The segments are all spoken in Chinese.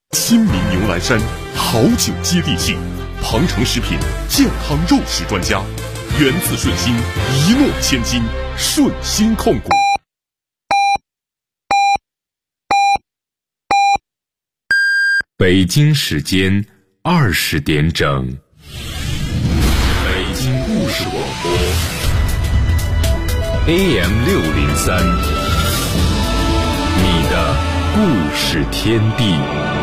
新民牛栏山好酒接地气，庞城食品健康肉食专家，源自顺心，一诺千金，顺心控股。北京时间20点整，北京故事广播 AM603，你的故事天地。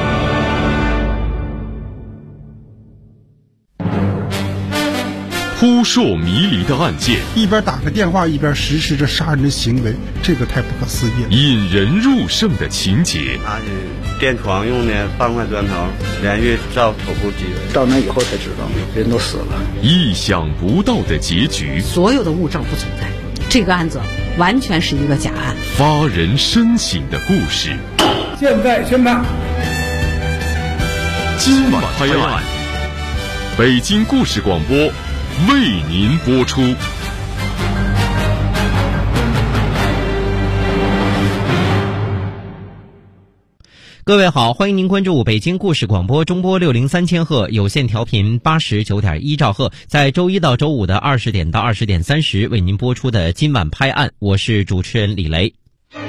扑朔迷离的案件， 一边打着电话一边实施着杀人的行为，这个太不可思议了。 引人入胜的情节， 他是垫床用的半块砖头，连续照头部击人， 到那以后才知道人都死了。 意想不到的结局， 所有的物证不存在，这个案子完全是一个假案。 发人深省的故事， 现在宣判。 今晚拍案，北京故事广播为您播出。 各位好，欢迎您关注北京故事广播中波603千赫有线调频89.1兆赫，在周一到周五的20点到20点30为您播出的今晚拍案，我是主持人李雷。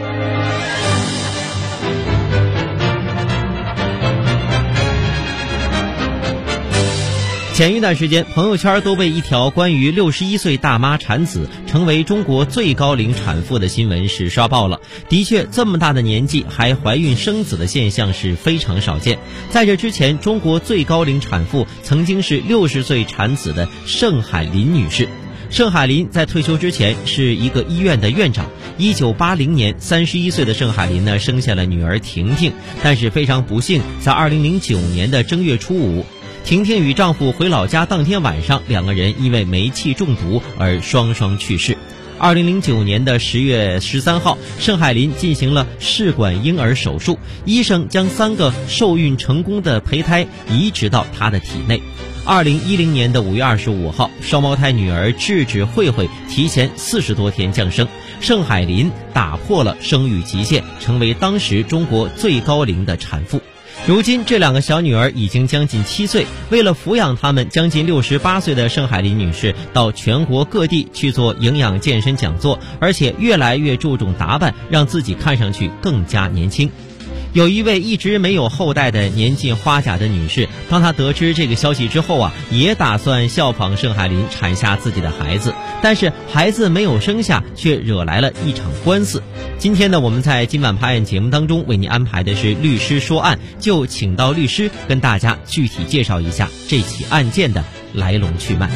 前一段时间，朋友圈都被一条关于61岁大妈产子成为中国最高龄产妇的新闻是刷爆了。的确，这么大的年纪还怀孕生子的现象是非常少见。在这之前，中国最高龄产妇曾经是60岁产子的盛海林女士。盛海林在退休之前是一个医院的院长。1980年，31岁的盛海林呢生下了女儿婷婷，但是非常不幸，在2009年的正月初5。婷婷与丈夫回老家当天晚上，两个人因为煤气中毒而双双去世。2009年的10月13号，盛海林进行了试管婴儿手术，医生将3个受孕成功的胚胎移植到她的体内。2010年的5月25号，双胞胎女儿智智慧慧提前40多天降生，盛海林打破了生育极限，成为当时中国最高龄的产妇。如今这2个小女儿已经将近7岁，为了抚养她们，将近68岁的盛海林女士到全国各地去做营养健身讲座，而且越来越注重打扮，让自己看上去更加年轻。有一位一直没有后代的年近花甲的女士，当她得知这个消息之后也打算效仿盛海林产下自己的孩子，但是孩子没有生下，却惹来了一场官司。今天呢，我们在今晚拍案节目当中为您安排的是律师说案，就请到律师跟大家具体介绍一下这起案件的来龙去脉。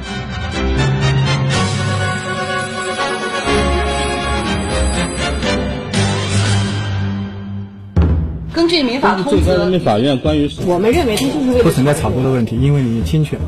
根据民法通最高人民法院关于我们认为这就是为了不存在炒作的问题，因为你侵权。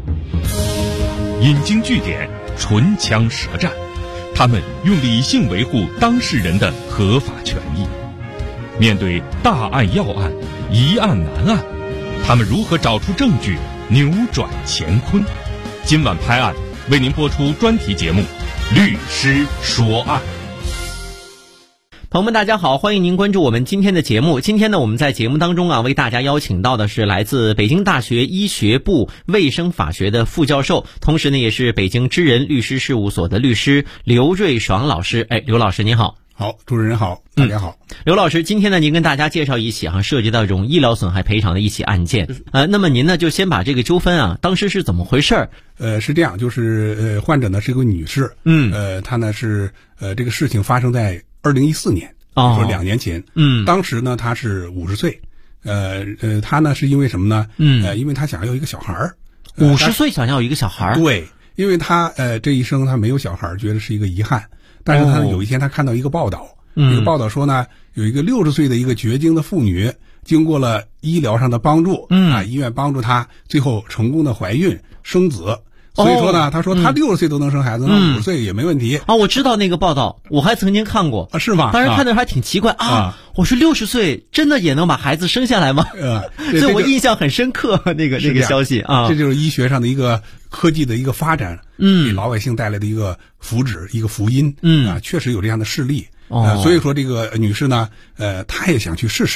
引经据典，唇枪舌战，他们用理性维护当事人的合法权益。面对大案要案，疑案难案，他们如何找出证据，扭转乾坤？今晚拍案为您播出专题节目《律师说案》。 朋友们大家好，欢迎您关注我们今天的节目。今天呢，我们在节目当中为大家邀请到的是来自北京大学医学部卫生法学的副教授，同时呢也是北京知人律师事务所的律师刘瑞爽老师。刘老师您好。 好，主持人好，大家好。 刘老师，今天呢您跟大家介绍一起涉及到这种医疗损害赔偿的一起案件。那么您呢就先把这个纠纷当时是怎么回事？ 是这样，就是患者呢是个女士，她呢是这个事情发生在2014年，说2年前，当时呢她是50岁，她呢是因为什么呢？因为她想要一个小孩儿 ，50岁想要一个小孩儿， 对，因为她这一生她没有小孩儿，觉得是一个遗憾。但是她有一天她看到一个报道，这个报道说呢，有一个60岁的一个绝经的妇女，经过了医疗上的帮助，医院帮助她，最后成功的怀孕生子。所以说呢，他说他60岁都能生孩子，那50岁也没问题。 我知道那个报道，我还曾经看过。 是吗？ 当时看的还挺奇怪我说60岁真的也能把孩子生下来吗？所以我印象很深刻，那个消息这就是医学上的一个科技的一个发展，给老百姓带来的一个福祉，一个福音。确实有这样的事例。所以说这个女士呢，她也想去试试。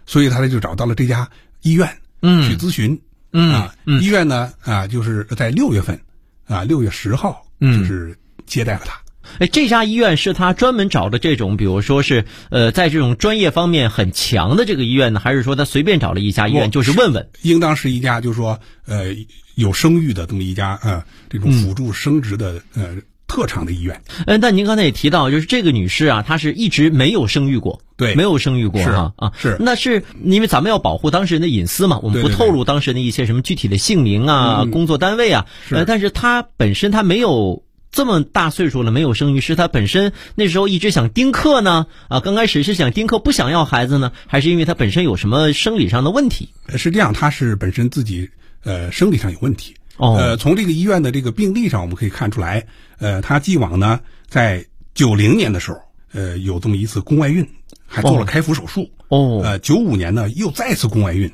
所以他就找到了这家医院去咨询。医院呢就是在6月份6月10号就是接待了他。 这家医院是他专门找的这种，比如说是在这种专业方面很强的这个医院呢，还是说他随便找了一家医院就是问问？ 应当是一家就是说有声誉的这么一家这种辅助生殖的特长的医院。 但您刚才也提到，就是这个女士啊，她是一直没有生育过， 对， 没有生育过是。 那是因为咱们要保护当事人的隐私嘛，我们不透露当事人的一些什么具体的姓名啊、工作单位啊。但是她本身她没有这么大岁数了，没有生育，是她本身那时候一直想丁克呢？刚开始是想丁克，不想要孩子呢，还是因为她本身有什么生理上的问题？ 是这样，她是本身自己生理上有问题。从这个医院的这个病历上我们可以看出来，他既往呢在90年的时候，有这么一次宫外孕，还做了开腹手术。95年呢又再次宫外孕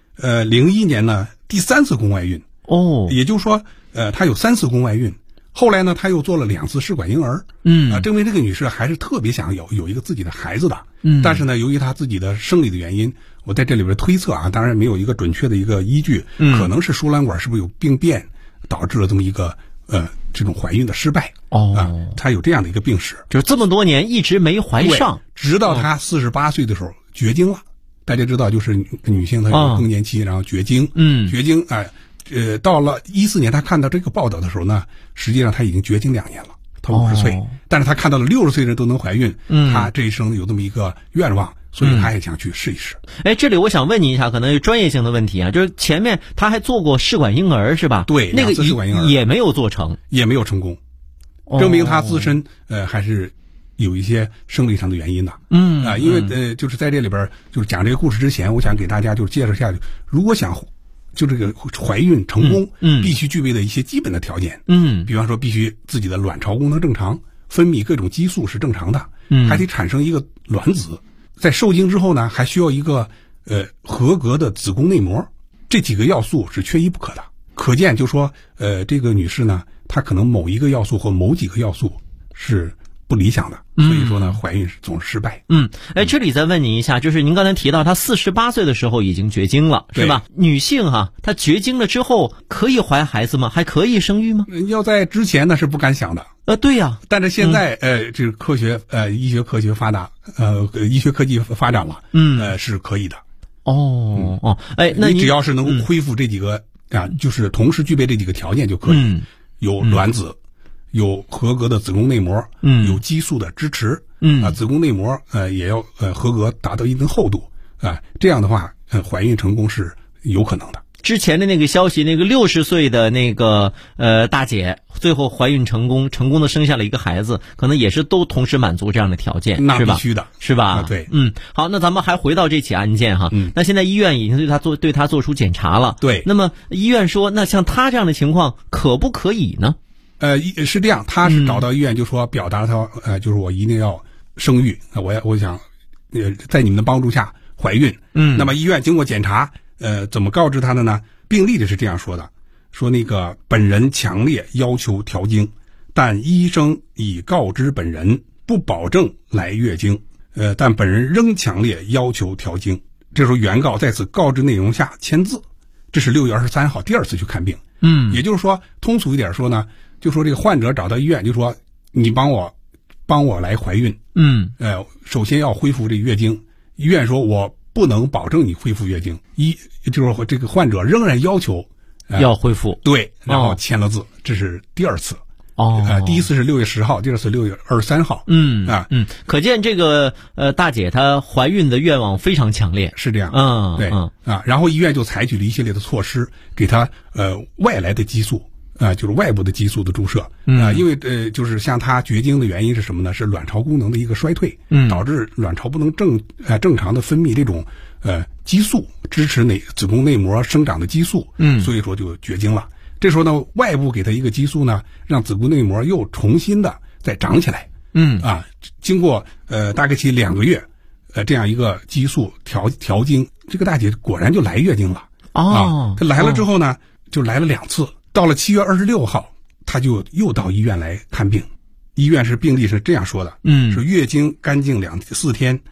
，01年呢第3次宫外孕。也就是说，他有3次宫外孕。后来呢，他又做了2次试管婴儿。证明这个女士还是特别想有一个自己的孩子的。但是呢，由于她自己的生理的原因，我在这里边推测当然没有一个准确的一个依据，可能是输卵管是不是有病变，导致了这么一个这种怀孕的失败。她有这样的一个病史， 就是这么多年一直没怀上， 直到她48岁的时候绝经了。大家知道，就是女性她有更年期，然后绝经。绝经到了14年，她看到这个报道的时候呢，实际上她已经绝经2年了。她50岁，但是她看到了60岁的人都能怀孕，她这一生有这么一个愿望，所以她也想去试一试。 这里我想问你一下，可能是专业性的问题啊，就是前面她还做过试管婴儿是吧？ 对， 那个试管婴儿也没有做成， 也没有成功，证明她自身还是有一些生理上的原因的。因为就是在这里边就是讲这个故事之前，我想给大家就是介绍一下，如果想就这个怀孕成功，必须具备的一些基本的条件。比方说必须自己的卵巢功能正常，分泌各种激素是正常的，还得产生一个卵子，在受精之后呢，还需要一个合格的子宫内膜，这几个要素是缺一不可的。可见就说这个女士呢，她可能某一个要素或某几个要素是不理想的，所以说呢，怀孕总是失败。 这里再问您一下，就是您刚才提到她48岁的时候已经绝经了，是吧？女性她绝经了之后可以怀孩子吗？还可以生育吗？ 要在之前呢是不敢想的。 对呀， 但是现在这个科学医学科学发达，医学科技发展了，是可以的。 那你只要是能恢复这几个就是同时具备这几个条件就可以，有卵子。有合格的子宫内膜，有激素的支持，子宫内膜也要合格，达到一定厚度这样的话，怀孕成功是有可能的。 之前的那个消息，那个60岁的那个大姐，最后怀孕成功的生下了一个孩子，可能也是都同时满足这样的条件， 那必须的， 是吧？ 对， 好，那咱们还回到这起案件哈，那现在医院已经对他做出检查了， 对， 那么医院说，那像他这样的情况可不可以呢？ 是这样，他是找到医院就说表达他就是我一定要生育，我想在你们的帮助下怀孕。那么医院经过检查，怎么告知他的呢？病历里是这样说的，说那个本人强烈要求调经，但医生已告知本人不保证来月经，但本人仍强烈要求调经。这时候原告在此告知内容下签字。这是6月23号第2次去看病。也就是说，通俗一点说呢，就说这个患者找到医院，就说你帮我来怀孕。首先要恢复这个月经。医院说我不能保证你恢复月经，就是说这个患者仍然要求要恢复。 对，然后签了字。这是第2次。第一次是6月10号，第2次6月23号。 可见这个大姐她怀孕的愿望非常强烈， 是这样。对然后医院就采取了一系列的措施，给她外来的激素就是外部的激素的注射。因为就是像她绝经的原因是什么呢？是卵巢功能的一个衰退，导致卵巢不能正常的分泌这种激素，支持子宫内膜生长的激素。所以说就绝经了。这时候呢，外部给他一个激素呢，让子宫内膜又重新的再长起来。经过大概其2个月，这样一个激素调经，这个大姐果然就来月经了。她来了之后呢，就来了2次。到了7月26号，她就又到医院来看病。医院病历是这样说的，是月经干净4天，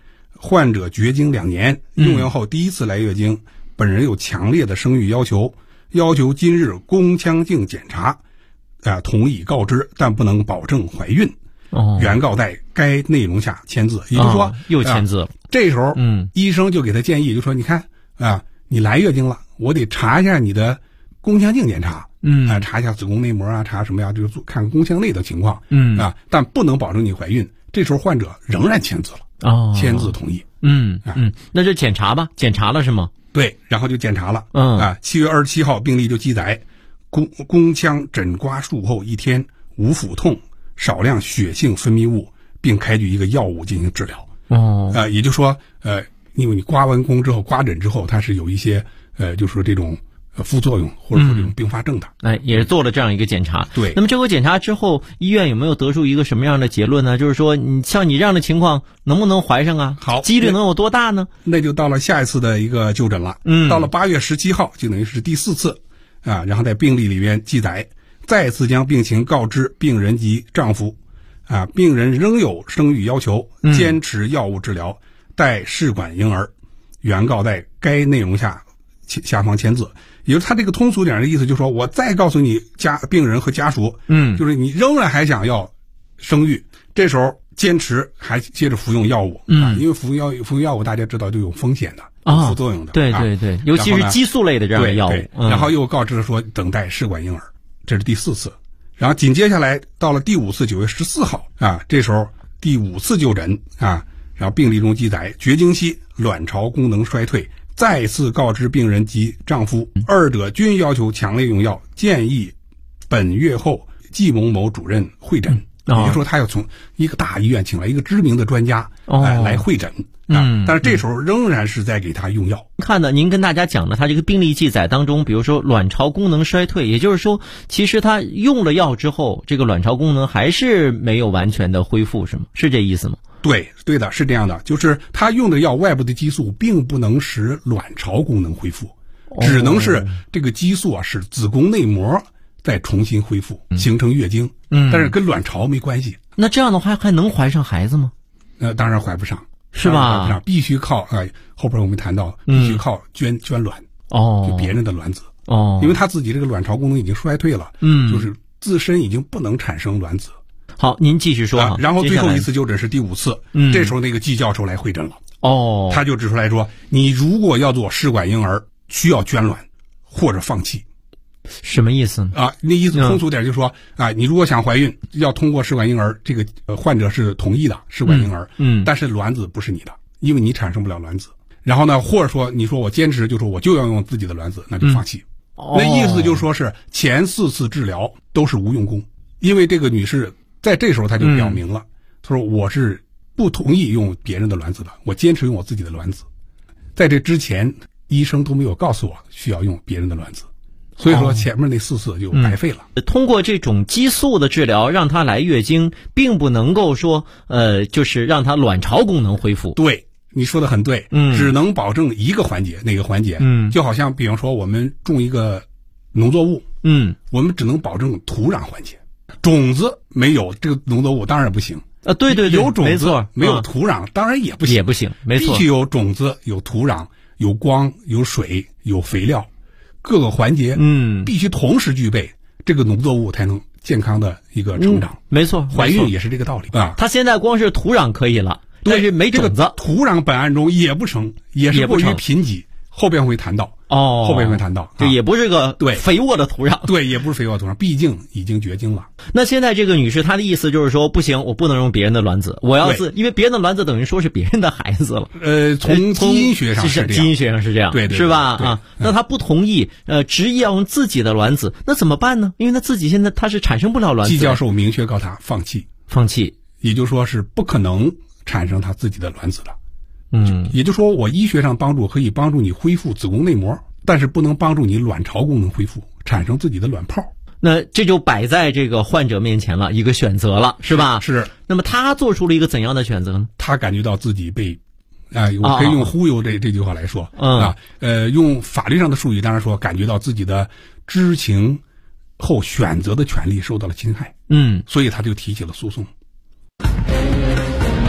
患者绝经2年，用药后第一次来月经，本人有强烈的生育要求今日宫腔镜检查，同意告知，但不能保证怀孕。原告在该内容下签字，也就是说， 又签字了。 这时候，医生就给他建议，就说你看你来月经了，我得查一下你的宫腔镜检查，查一下子宫内膜啊，查什么呀，就是看宫腔内的情况，但不能保证你怀孕。这时候患者仍然签字了，签字同意。 那就检查吧，检查了是吗？ 对，然后就检查了。7月27号病历就记载，宫腔诊刮术后1天，无腹痛，少量血性分泌物，并开具一个药物进行治疗。也就是说，因为你刮完宫之后，刮诊之后，它是有一些就是说这种副作用或者说这种并发症的。 也是做了这样一个检查。 对。 那么这个检查之后，医院有没有得出一个什么样的结论呢？就是说，像你这样的情况，能不能怀上啊？ 好， 几率能有多大呢？ 那就到了下一次的一个就诊了。到了8月17号，就等于是第4次然后在病历里面记载，再次将病情告知病人及丈夫。病人仍有生育要求，坚持药物治疗，待试管婴儿。原告在该内容下方签字。也就是他这个通俗点的意思，就是说我再告诉你病人和家属，就是你仍然还想要生育，这时候坚持还接着服用药物，因为服用药物大家知道就有风险的，有副作用的， 对对对，尤其是激素类的这样的药物。 然后又告知说等待试管婴儿，这是第4次。然后紧接下来到了第5次9月14号这时候第5次就诊然后病历中记载，绝经期卵巢功能衰退，再次告知病人及丈夫，二者均要求强烈用药，建议本月后季某某主任会诊。也就是说他要从一个大医院请来一个知名的专家来会诊但是这时候仍然是在给他用药。 看的您跟大家讲的他这个病历记载当中，比如说卵巢功能衰退，也就是说其实他用了药之后，这个卵巢功能还是没有完全的恢复，是吗？是这意思吗？ 对的，是这样的，就是他用的药外部的激素并不能使卵巢功能恢复，只能是这个激素使子宫内膜再重新恢复，形成月经，但是跟卵巢没关系。 那这样的话还能怀上孩子吗？ 当然怀不上， 是吧？ 必须靠后边我们谈到必须靠捐卵就别人的卵子因为他自己这个卵巢功能已经衰退了，就是自身已经不能产生卵子。 好，您继续说然后最后一次就诊是第5次，这时候那个季教授来会诊了。他就指出来说，你如果要做试管婴儿，需要捐卵或者放弃。 什么意思那意思通俗点就是说你如果想怀孕，要通过试管婴儿，这个患者是同意的试管婴儿，但是卵子不是你的，因为你产生不了卵子。然后呢，或者说你说我坚持，就说我就要用自己的卵子，那就放弃。那意思就是说是前4次治疗都是无用功，因为这个女士在这时候她就表明了，她说我是不同意用别人的卵子的，我坚持用我自己的卵子。在这之前医生都没有告诉我需要用别人的卵子，所以说前面那4次就白费了。 通过这种激素的治疗让她来月经，并不能够说就是让她卵巢功能恢复。 对，你说的很对，只能保证一个环节，哪个环节？就好像比方说我们种一个农作物，我们只能保证土壤环节，种子没有这个农作物当然不行。 对对对， 有种子没错， 没有土壤当然也不行， 没错， 必须有种子、有土壤、有光、有水、有肥料，各个环节必须同时具备，这个农作物才能健康的一个成长。 没错， 怀孕也是这个道理它现在光是土壤可以了，但是没种子， 这个土壤本案中也不成，也是过于贫瘠。后边会谈到后边会谈到， 就也不是个肥沃的土壤， 对，也不是肥沃土壤，毕竟已经绝经了。 那现在这个女士她的意思就是说，不行，我不能用别人的卵子，我要因为别人的卵子等于说是别人的孩子了。 从基因学上是这样， 基因学上是这样，对，是吧？那她不同意，执意要用自己的卵子，那怎么办呢？因为她自己现在她是产生不了卵子。 季教授明确告诉她放弃，也就是说是不可能产生她自己的卵子的。也就是说我医学上帮助可以帮助你恢复子宫内膜，但是不能帮助你卵巢功能恢复，产生自己的卵泡。 那这就摆在这个患者面前了，一个选择了，是吧？ 是。 那么他做出了一个怎样的选择呢？ 他感觉到自己被我可以用忽悠这句话来说用法律上的术语当然说感觉到自己的知情后选择的权利受到了侵害，所以他就提起了诉讼。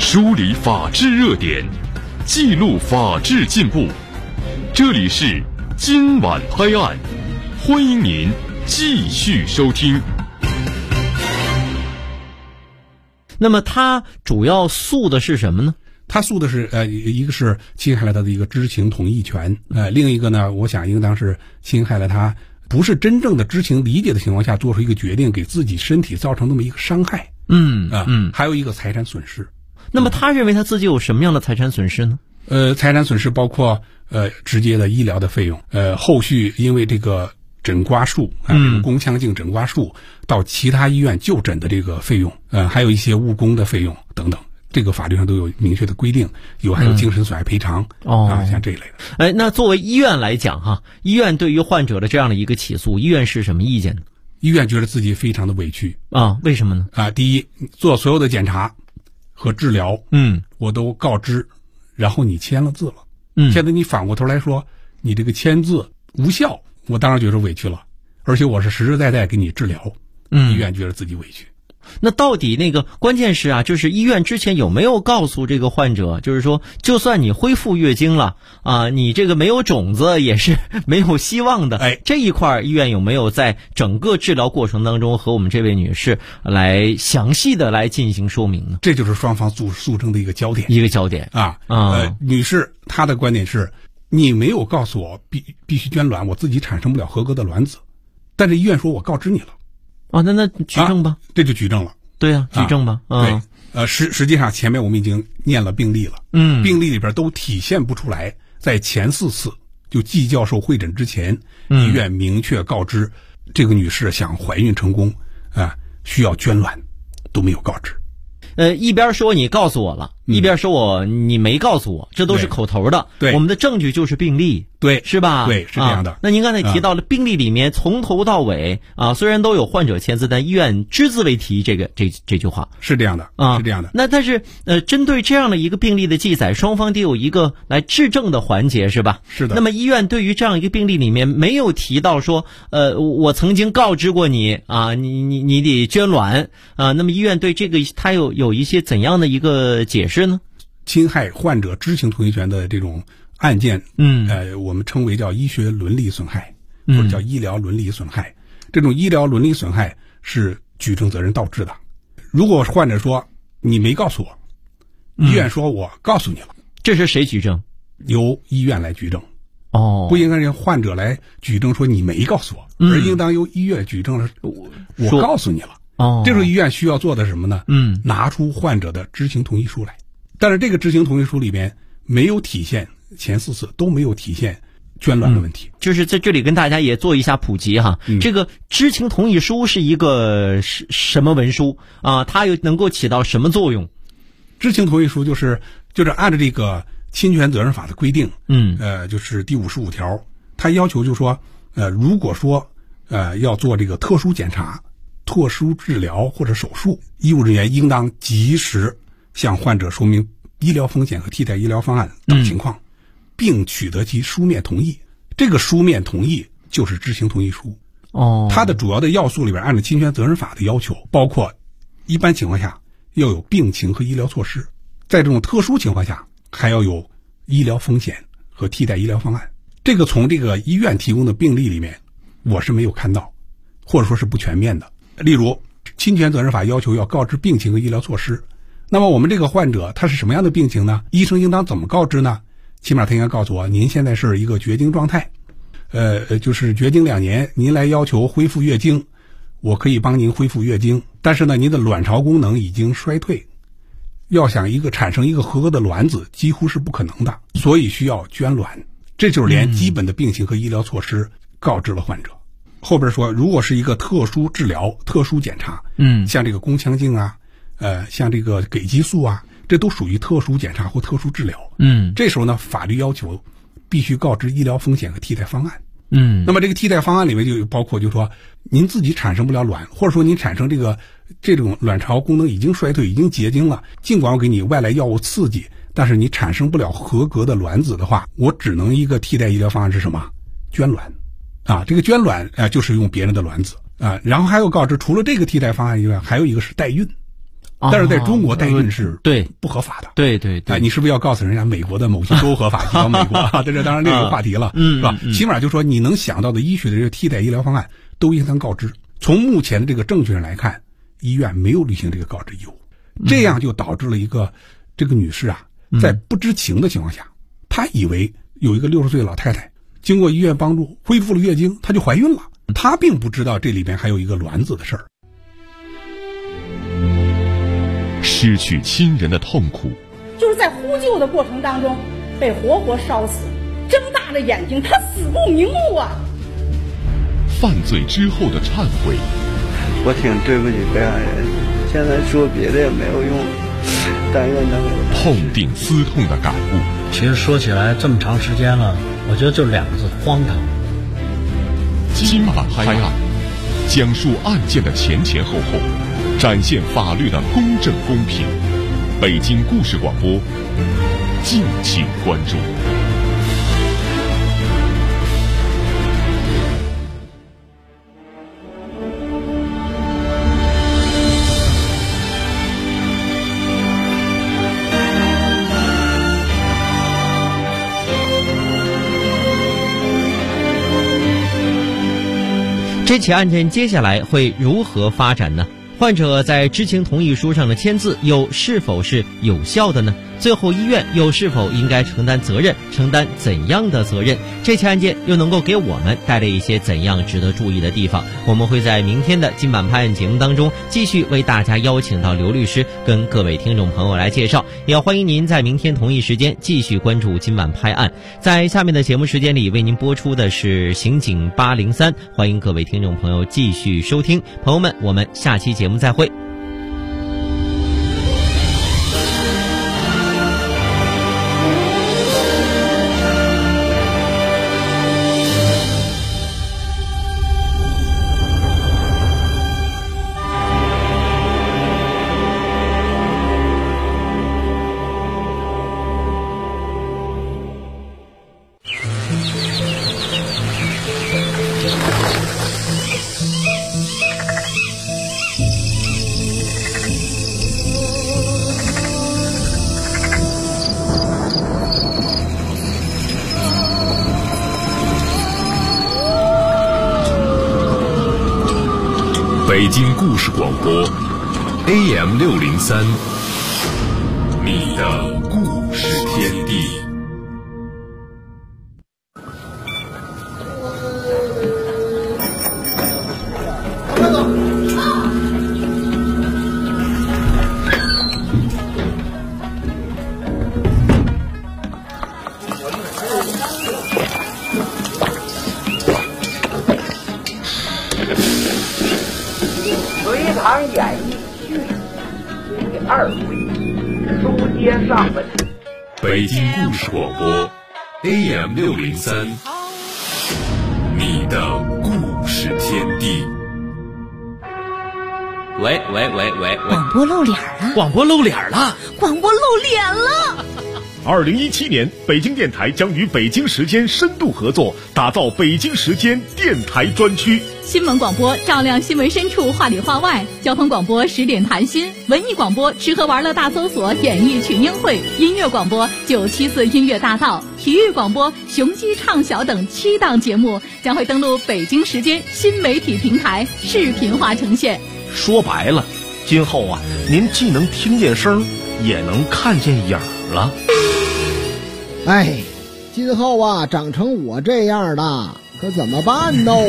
梳理法治热点，记录法治进步。这里是今晚拍案，欢迎您继续收听。 那么他主要诉的是什么呢？ 他诉的是一个是侵害了他的一个知情同意权，另一个呢，我想应当是侵害了他不是真正的知情理解的情况下做出一个决定，给自己身体造成那么一个伤害。还有一个财产损失。 那么他认为他自己有什么样的财产损失呢？ 财产损失包括直接的医疗的费用，后续因为这个诊刮术宫腔镜诊刮术到其他医院就诊的这个费用，还有一些误工的费用等等。这个法律上都有明确的规定，还有精神损害赔偿像这一类的。 那作为医院来讲哈，医院对于患者的这样的一个起诉，医院是什么意见呢？ 医院觉得自己非常的委屈为什么呢？ 第一，做所有的检查和治疗，我都告知，然后你签了字了，现在你反过头来说你这个签字无效，我当然觉得委屈了，而且我是实实在在给你治疗，医院觉得自己委屈。 那到底那个关键是就是医院之前有没有告诉这个患者，就是说就算你恢复月经了你这个没有种子也是没有希望的。这一块医院有没有在整个治疗过程当中和我们这位女士来详细的来进行说明呢？ 这就是双方诉争的一个焦点。女士她的观点是，你没有告诉我必须捐卵，我自己产生不了合格的卵子，但是医院说我告知你了。 那举证吧。 这就举证了。 对举证吧。 对，实际上前面我们已经念了病例了。病例里边都体现不出来，在前4次就季教授会诊之前，医院明确告知这个女士想怀孕成功需要捐卵，都没有告知。 一边说你告诉我了，一边说你没告诉我，这都是口头的。 对， 我们的证据就是病例。 对， 是吧？ 对，是这样的。 那您刚才提到了病例里面从头到尾虽然都有患者签字，但医院只字未提这句话。 是这样的是这样的。 那但是针对这样的一个病例的记载，双方得有一个来质证的环节，是吧？ 是的。 那么医院对于这样一个病例里面没有提到说我曾经告知过你你得捐卵那么医院对这个他有一些怎样的一个解释呢？ 侵害患者知情同意权的这种案件我们称为叫医学伦理损害，或者叫医疗伦理损害。这种医疗伦理损害是举证责任倒置的。如果患者说你没告诉我，医院说我告诉你了， 这是谁举证？ 由医院来举证。不应该让患者来举证说你没告诉我，而应当由医院举证我告诉你了。这时候医院需要做的什么呢？拿出患者的知情同意书来。但是这个知情同意书里边没有体现，前4次都没有体现捐卵的问题。 就是在这里跟大家也做一下普及哈。这个知情同意书是一个什么文书它又能够起到什么作用？ 知情同意书就是按照这个侵权责任法的规定，就是第55条，它要求就说如果说要做这个特殊检查、特殊治疗或者手术，医务人员应当及时向患者说明医疗风险和替代医疗方案等情况，并取得其书面同意。这个书面同意就是知情同意书。它的主要的要素里边，按照侵权责任法的要求，包括一般情况下要有病情和医疗措施，在这种特殊情况下还要有医疗风险和替代医疗方案。这个从这个医院提供的病例里面我是没有看到，或者说是不全面的。例如侵权责任法要求要告知病情和医疗措施，那么我们这个患者他是什么样的病情呢？医生应当怎么告知呢？起码他应该告诉我，您现在是一个绝经状态，就是绝经2年，您来要求恢复月经，我可以帮您恢复月经，但是呢，您的卵巢功能已经衰退，要想产生一个合格的卵子几乎是不可能的，所以需要捐卵。这就是连基本的病情和医疗措施告知了患者。后边说，如果是一个特殊治疗、特殊检查，像这个宫腔镜像这个给激素这都属于特殊检查或特殊治疗。这时候呢，法律要求必须告知医疗风险和替代方案。那么这个替代方案里面就包括，就是说您自己产生不了卵，或者说您产生这种卵巢功能已经衰退、已经结晶了，尽管我给你外来药物刺激，但是你产生不了合格的卵子的话，我只能一个替代医疗方案是什么？捐卵这个捐卵就是用别人的卵子然后还有告知，除了这个替代方案以外，还有一个是代孕但是在中国代孕是对不合法的。 对对对， 你是不是要告诉人家美国的某些州合法，到美国啊？这当然另一个话题了，是吧？起码就说你能想到的医学的这个替代医疗方案都应当告知。从目前的这个证据上来看，医院没有履行这个告知义务，这样就导致了这个女士啊，在不知情的情况下，她以为有一个60岁的老太太经过医院帮助恢复了月经，她就怀孕了。她并不知道这里面还有一个卵子的事儿。 失去亲人的痛苦， 就是在呼救的过程当中被活活烧死，睁大着眼睛，他死不瞑目啊！ 犯罪之后的忏悔， 我挺对不起被害人，现在说别的也没有用，但愿能痛定思痛的感悟。 其实说起来这么长时间了，我觉得就2个字：荒唐。 今晚拍案，讲述案件的前前后后，展现法律的公正公平。北京故事广播，敬请关注。 这起案件接下来会如何发展呢？患者在知情同意书上的签字又是否是有效的呢？最后医院又是否应该承担责任，承担怎样的责任？这起案件又能够给我们带来一些怎样值得注意的地方？我们会在明天的今晚拍案节目当中继续为大家邀请到刘律师跟各位听众朋友来介绍，也要欢迎您在明天同一时间继续关注今晚拍案。在下面的节目时间里为您播出的是刑警803，欢迎各位听众朋友继续收听。朋友们，我们下期节目再会。 北京故事广播 AM603，你的故事天地。 隋唐演义序第2回，书接上文。 北京故事广播 AM603，你的故事天地。 喂， 广播露脸了！ 广播露脸了！ 广播露脸了 ！2017年，北京电台将与北京时间深度合作，打造北京时间电台专区。 新闻广播照亮新闻深处，话里话外；交通广播10点谈心；文艺广播吃喝玩乐大搜索，演艺群英会；音乐广播974音乐大道；体育广播雄鸡唱晓等7档节目将会登陆北京时间新媒体平台，视频化呈现。 说白了，今后啊，您既能听见声，也能看见影儿了。 哎，今后啊，长成我这样的，可怎么办呢？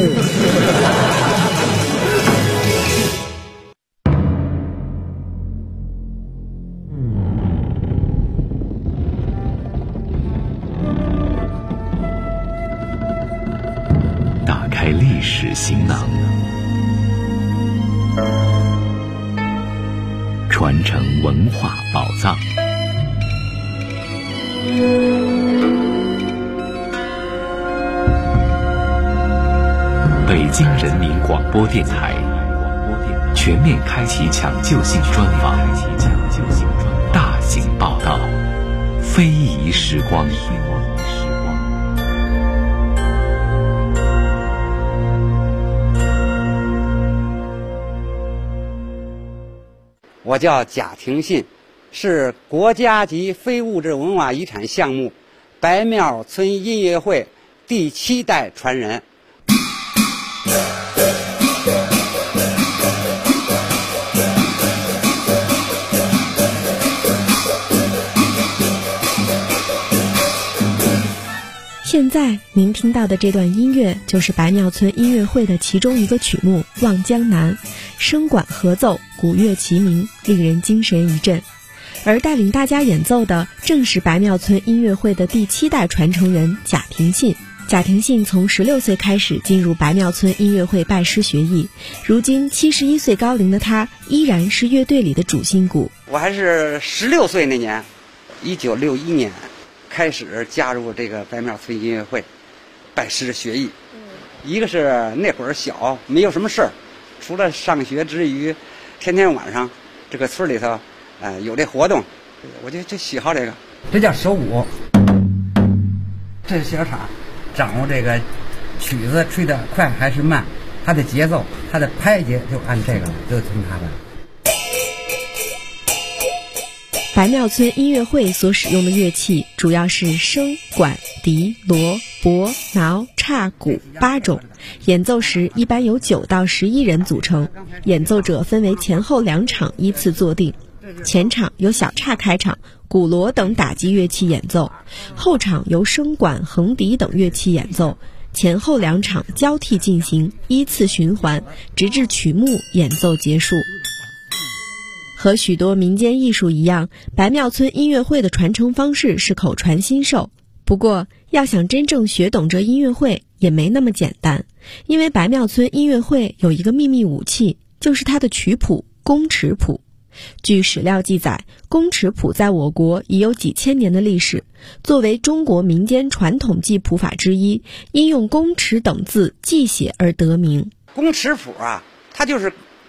打开历史行囊，传承文化宝藏。北京人民广播电台全面开启抢救性专访，大型报道，非遗时光。 我叫贾廷信，是国家级非物质文化遗产项目白庙村音乐会第7代传人。 现在您听到的这段音乐就是白庙村音乐会的其中一个曲目《望江南》，声管合奏，鼓乐齐鸣，令人精神一振。而带领大家演奏的正是白庙村音乐会的第7代传承人贾廷信。贾廷信从16岁开始进入白庙村音乐会拜师学艺，如今71岁高龄的他依然是乐队里的主心骨。 我还是16岁那年，1961年开始加入这个白庙村音乐会，拜师学艺。一个是那会儿小，没有什么事儿，除了上学之余，天天晚上这个村里头，有这活动，我就喜好这个。这叫手鼓，这是小厂，掌握这个曲子吹得快还是慢，它的节奏，它的拍节就按这个，就听它的。 白庙村音乐会所使用的乐器主要是笙、管、笛、锣、钹、挠、叉、鼓8种，演奏时一般由9到11人组成，演奏者分为前后2场依次坐定，前场由小叉开场，鼓锣等打击乐器演奏，后场由笙管、横笛等乐器演奏，前后2场交替进行，依次循环，直至曲目演奏结束。和许多民间艺术一样，白庙村音乐会的传承方式是口传心授。不过，要想真正学懂这音乐会也没那么简单，因为白庙村音乐会有一个秘密武器，就是它的曲谱宫尺谱。据史料记载，宫尺谱在我国已有几千年的历史，作为中国民间传统记谱法之一，因用宫尺等字记写而得名。 宫尺谱啊，它就是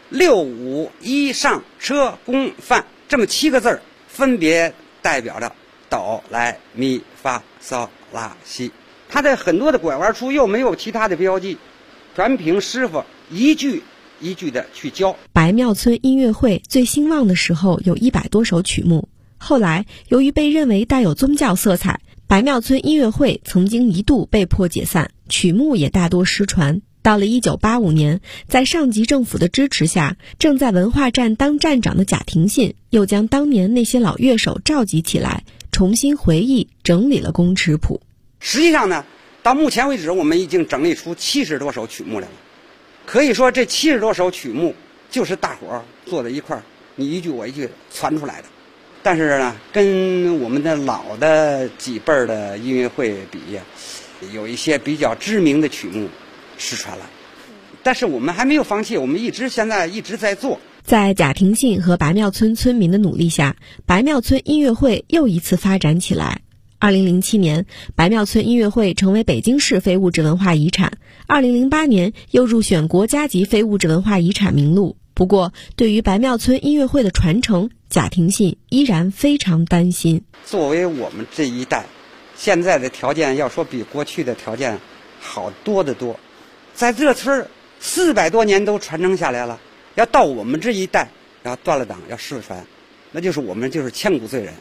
6、5、1上车宫范这么7个字儿，分别代表着哆来咪发嗦拉西。它的很多的拐弯处又没有其他的标记，全凭师傅一句一句的去教。 白庙村音乐会最兴旺的时候有100多首曲目，后来由于被认为带有宗教色彩，白庙村音乐会曾经一度被迫解散，曲目也大多失传。到了1985年，在上级政府的支持下，正在文化站当站长的贾廷信又将当年那些老乐手召集起来，重新回忆整理了宫尺谱。 实际上呢，到目前为止我们已经整理出70多首曲目来了。可以说这70多首曲目就是大伙儿坐在一块儿，你一句我一句传出来的。但是呢，跟我们的老的几辈儿的音乐会比，有一些比较知名的曲目失传了，但是我们还没有放弃，我们现在一直在做。 在贾廷信和白庙村村民的努力下，白庙村音乐会又一次发展起来。2007年，白庙村音乐会成为北京市非物质文化遗产，2008年又入选国家级非物质文化遗产名录。不过，对于白庙村音乐会的传承，贾廷信依然非常担心。 作为我们这一代，现在的条件要说比过去的条件好多得多。在这村400多年都传承下来了，要到我们这一代要断了档要失传，那就是我们就是千古罪人。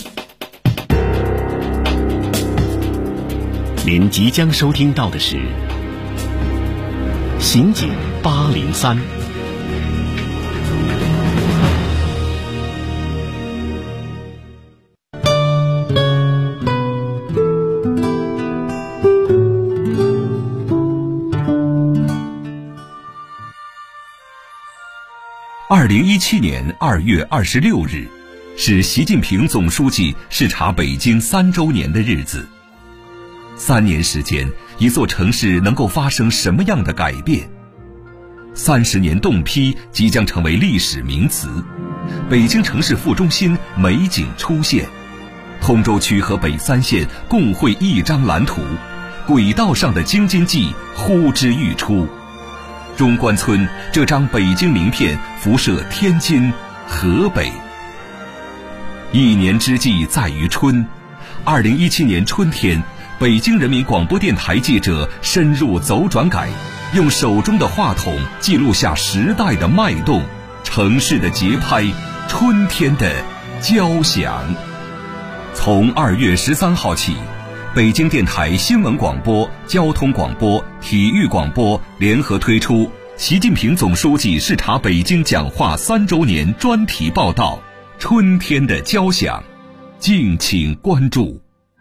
您即将收听到的是刑警803。2017年2月26日，是习近平总书记视察北京3周年的日子。3年时间，一座城市能够发生什么样的改变？30年冻批即将成为历史名词，北京城市副中心美景出现，通州区和北3县共绘一张蓝图，轨道上的京津冀呼之欲出。中关村这张北京名片辐射天津、河北。一年之计在于春，2017年春天，北京人民广播电台记者深入走转改，用手中的话筒记录下时代的脉动、城市的节拍、 春天的交响。从2月13号起，北京电台新闻广播、交通广播、体育广播联合推出习近平总书记视察北京讲话3周年专题报道《春天的交响》，敬请关注。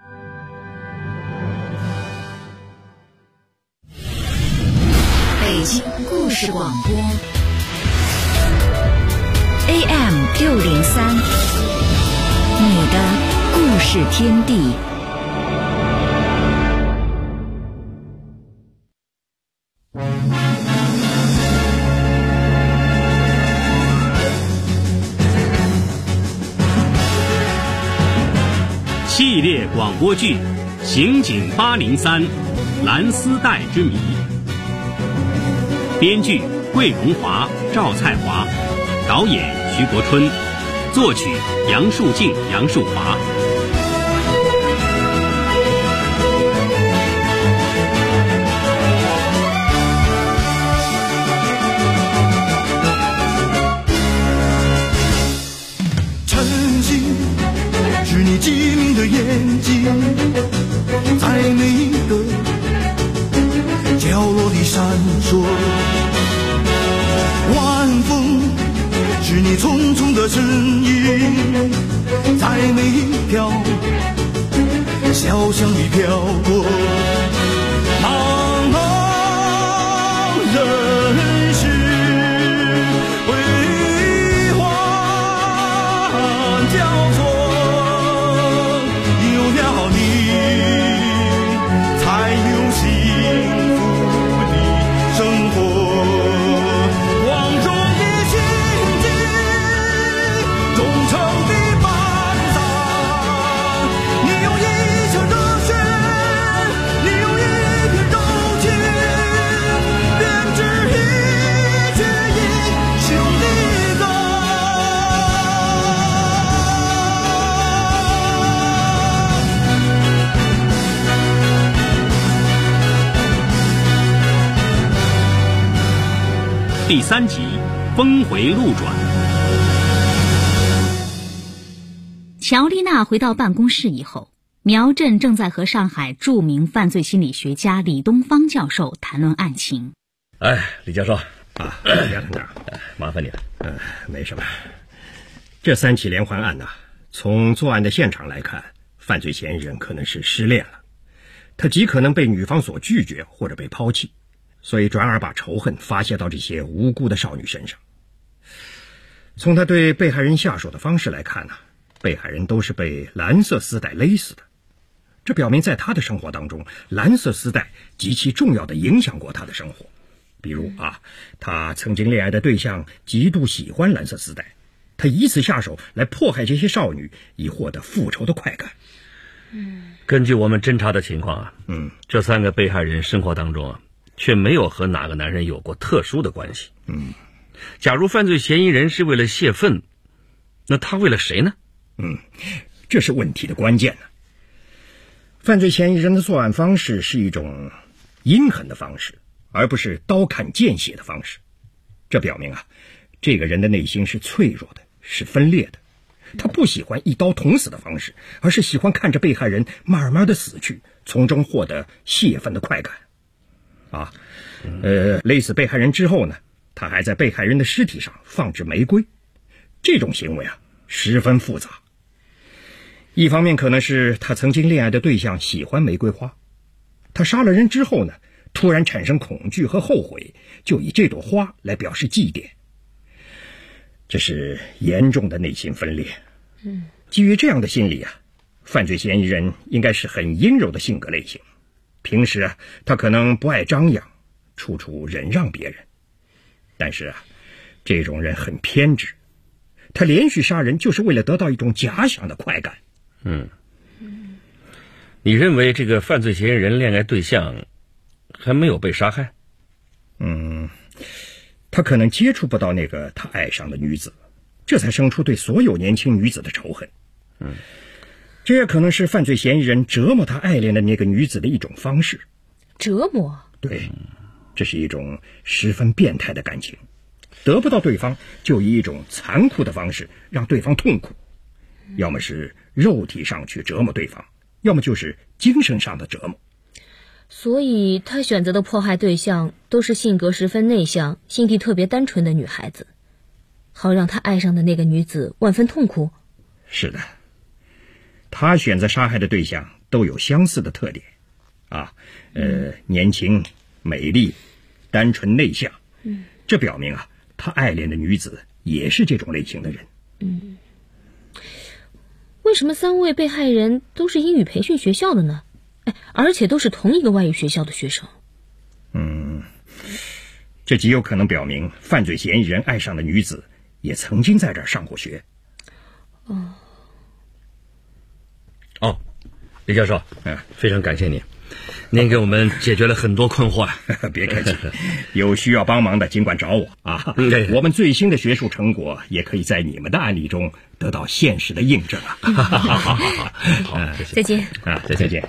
北京故事广播 AM603，你的故事天地。 系列广播剧《刑警803蓝丝带之谜》，编剧桂荣华、赵菜华，导演徐国春，作曲杨树静、杨树华。 是你机敏的眼睛，在每一个角落里闪烁。晚风是你匆匆的身影，在每一条小巷里飘过。茫茫人世辉煌交错， 第3集峰回路转。 乔丽娜回到办公室以后，苗振正在和上海著名犯罪心理学家李东方教授谈论案情。 李教授啊，梁团长， 麻烦你了。 没什么。这3起连环案呢，从作案的现场来看，犯罪嫌疑人可能是失恋了，他极可能被女方所拒绝或者被抛弃，所以转而把仇恨发泄到这些无辜的少女身上。从他对被害人下手的方式来看呢，被害人都是被蓝色丝带勒死的，这表明在他的生活当中，蓝色丝带极其重要的影响过他的生活。比如他曾经恋爱的对象极度喜欢蓝色丝带，他以此下手来迫害这些少女，以获得复仇的快感。 根据我们侦查的情况这3个被害人生活当中却没有和哪个男人有过特殊的关系。假如犯罪嫌疑人是为了泄愤，那他为了谁呢？ 这是问题的关键呢。犯罪嫌疑人的作案方式是一种阴狠的方式，而不是刀砍见血的方式。这表明这个人的内心是脆弱的，是分裂的。他不喜欢一刀捅死的方式，而是喜欢看着被害人慢慢的死去，从中获得泄愤的快感。勒死被害人之后呢，他还在被害人的尸体上放置玫瑰。这种行为十分复杂。一方面可能是他曾经恋爱的对象喜欢玫瑰花，他杀了人之后呢，突然产生恐惧和后悔，就以这朵花来表示祭奠。这是严重的内心分裂。基于这样的心理犯罪嫌疑人应该是很阴柔的性格类型。平时他可能不爱张扬，处处忍让别人。但是这种人很偏执，他连续杀人就是为了得到一种假想的快感。 你认为这个犯罪嫌疑人恋爱对象还没有被杀害？ 他可能接触不到那个他爱上的女子，这才生出对所有年轻女子的仇恨。这也可能是犯罪嫌疑人折磨他爱恋的那个女子的一种方式。 折磨？ 对，这是一种十分变态的感情。 得不到对方就以一种残酷的方式让对方痛苦，要么是肉体上去折磨对方，要么就是精神上的折磨。 所以他选择的迫害对象都是性格十分内向、心地特别单纯的女孩子，好让他爱上的那个女子万分痛苦。 是的，他选择杀害的对象都有相似的特点年轻、美丽、单纯内向。这表明他爱恋的女子也是这种类型的人。 为什么3位被害人都是英语培训学校的呢？而且都是同一个外语学校的学生。 这极有可能表明犯罪嫌疑人爱上的女子也曾经在这儿上过学。 李教授，非常感谢您给我们解决了很多困惑。 别客气，有需要帮忙的尽管找我我们最新的学术成果也可以在你们的案例中得到现实的印证好， 再见再见。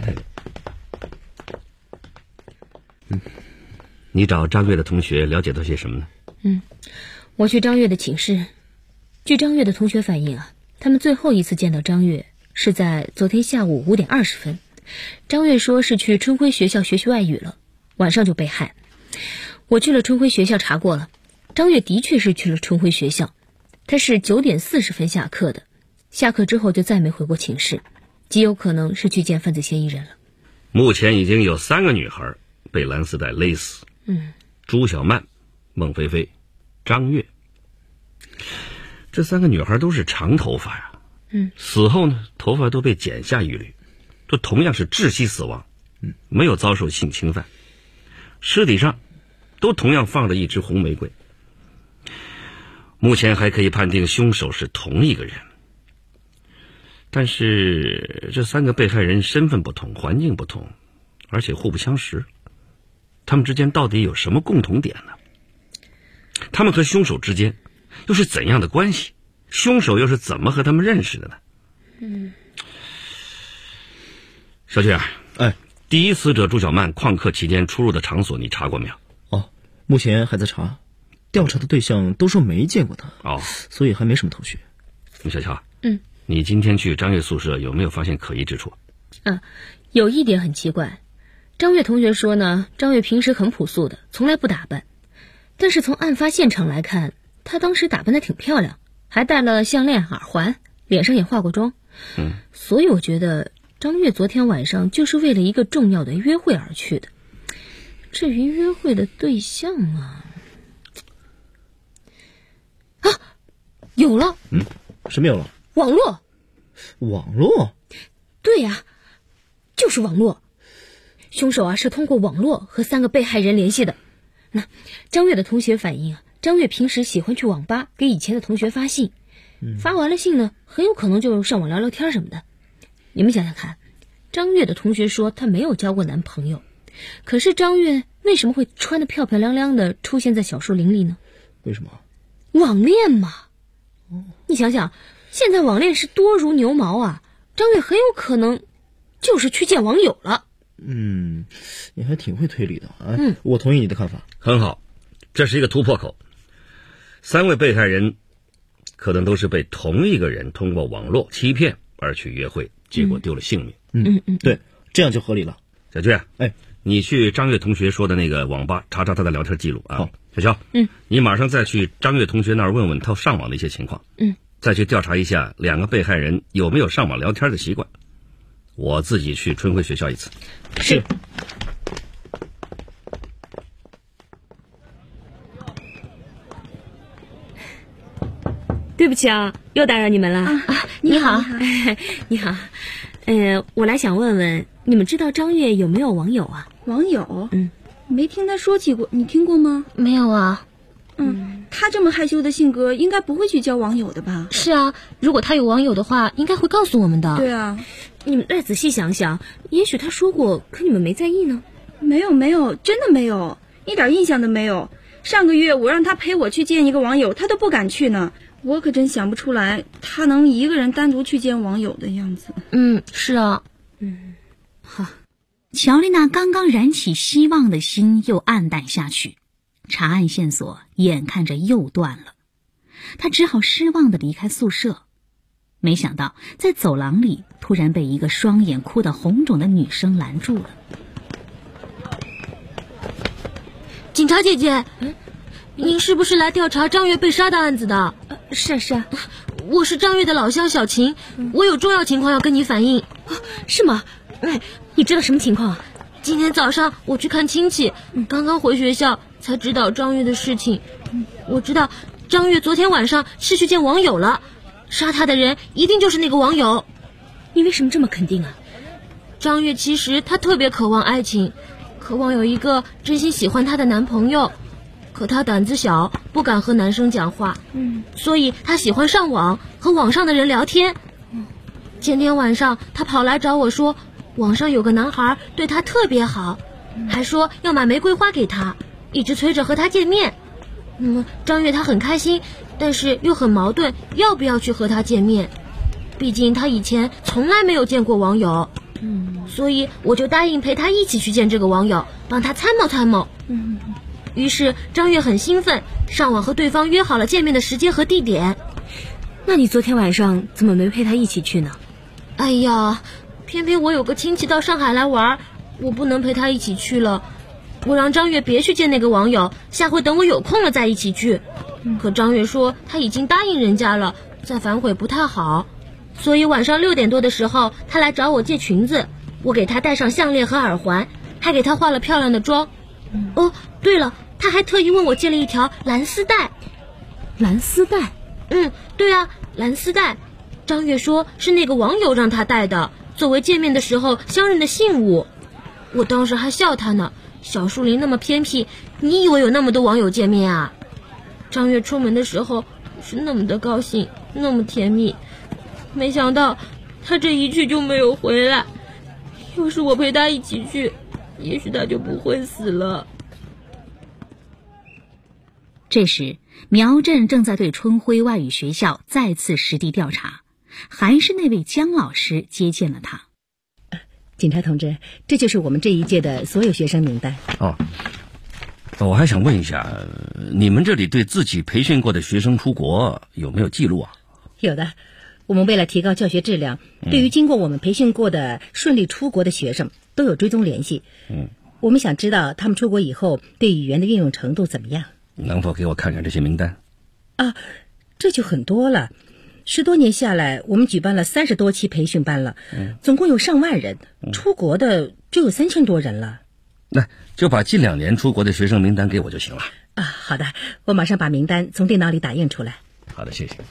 你找张悦的同学了解到些什么呢？ 我去张悦的寝室，据张悦的同学反映他们最后一次见到张悦是在昨天下午5点20分。张悦说是去春晖学校学习外语了，晚上就被害。我去了春晖学校查过了，张悦的确是去了春晖学校，他是9点40分下课的，下课之后就再没回过寝室，极有可能是去见犯罪嫌疑人了。 目前已经有3个女孩被蓝丝带勒死。朱小曼、孟菲菲、张悦，这3个女孩都是长头发呀。死后呢，头发都被剪下一缕，这同样是窒息死亡，没有遭受性侵犯。尸体上都同样放着一支红玫瑰。目前还可以判定凶手是同一个人，但是这3个被害人身份不同，环境不同，而且互不相识，他们之间到底有什么共同点呢？他们和凶手之间又是怎样的关系？凶手又是怎么和他们认识的呢？小曲第一死者朱小曼旷课期间出入的场所你查过没有？ 目前还在查，调查的对象都说没见过他所以还没什么头绪。 小乔，你今天去张悦宿舍有没有发现可疑之处？ 有一点很奇怪，张悦同学说呢，张悦平时很朴素的，从来不打扮，但是从案发现场来看，他当时打扮得挺漂亮，还戴了项链、耳环，脸上也化过妆。所以我觉得张悦昨天晚上就是为了一个重要的约会而去的。至于约会的对象有了。 什么有了？ 网络。 网络？ 对呀，就是网络。凶手是通过网络和3个被害人联系的。那张悦的同学反映张悦平时喜欢去网吧给以前的同学发信，发完了信呢，很有可能就上网聊聊天什么的。你们想想看，张悦的同学说她没有交过男朋友，可是张悦为什么会穿得漂漂亮亮的出现在小树林里呢？ 为什么？ 网恋嘛。你想想，现在网恋是多如牛毛张悦很有可能就是去见网友了。 你还挺会推理的我同意你的看法。 很好，这是一个突破口。3位被害人可能都是被同一个人通过网络欺骗而去约会，结果丢了性命。 对，这样就合理了。 小俊你去张悦同学说的那个网吧查查他的聊天记录好，小乔你马上再去张悦同学那儿问问他上网的一些情况。再去调查一下2个被害人有没有上网聊天的习惯。我自己去春晖学校一次。 是。对不起又打扰你们了你好。你好。我来想问问，你们知道张悦有没有网友网友？没听他说起过，你听过吗？ 没有他这么害羞的性格，应该不会去交网友的吧？ 是如果他有网友的话，应该会告诉我们的。 对你们再仔细想想，也许他说过，可你们没在意呢。 没有，真的没有，一点印象都没有。上个月我让他陪我去见一个网友，他都不敢去呢。我可真想不出来，他能一个人单独去见网友的样子。 是好，乔丽娜刚刚燃起希望的心又暗淡下去。 查案线索眼看着又断了，他只好失望地离开宿舍。没想到在走廊里突然被一个双眼哭得红肿的女生拦住了。 警察姐姐，您是不是来调查张月被杀的案子的？ 是啊， 我是张月的老乡小琴，我有重要情况要跟你反映。 是吗？你知道什么情况？ 今天早上我去看亲戚，刚刚回学校才知道张月的事情。我知道张月昨天晚上是去见网友了，杀他的人一定就是那个网友。 你为什么这么肯定啊？ 张月其实她特别渴望爱情，渴望有一个真心喜欢她的男朋友，可她胆子小，不敢和男生讲话，所以她喜欢上网和网上的人聊天。前天晚上她跑来找我说，网上有个男孩对她特别好，还说要买玫瑰花给她，一直催着和她见面。张月她很开心，但是又很矛盾，要不要去和他见面？毕竟他以前从来没有见过网友，所以我就答应陪他一起去见这个网友，帮他参谋参谋。于是张月很兴奋，上网和对方约好了见面的时间和地点。 那你昨天晚上怎么没陪他一起去呢？ 哎呀，偏偏我有个亲戚到上海来玩，我不能陪他一起去了。我让张月别去见那个网友，下回等我有空了再一起去。可张月说他已经答应人家了，再反悔不太好，所以晚上6点多的时候他来找我借裙子，我给他戴上项链和耳环，还给他化了漂亮的妆。哦，对了，他还特意问我借了一条蓝丝带。 蓝丝带？ 对啊，蓝丝带。张月说是那个网友让他戴的，作为见面的时候相认的信物。我当时还笑他呢，小树林那么偏僻，你以为有那么多网友见面啊？张月出门的时候是那么的高兴，那么甜蜜，没想到他这一去就没有回来。要是我陪他一起去，也许他就不会死了。 这时苗震正在对春晖外语学校再次实地调查，还是那位姜老师接见了他。 警察同志，这就是我们这一届的所有学生名单。 我还想问一下，你们这里对自己培训过的学生出国有没有记录啊？ 有的，我们为了提高教学质量，对于经过我们培训过的顺利出国的学生都有追踪联系。我们想知道他们出国以后对语言的运用程度怎么样。 能否给我看看这些名单？ 这就很多了。10多年下来，我们举办了30多期培训班了，总共有上万人，出国的就有3000多人了。 那就把近2年出国的学生名单给我就行了。 好的，我马上把名单从电脑里打印出来。 好的，谢谢。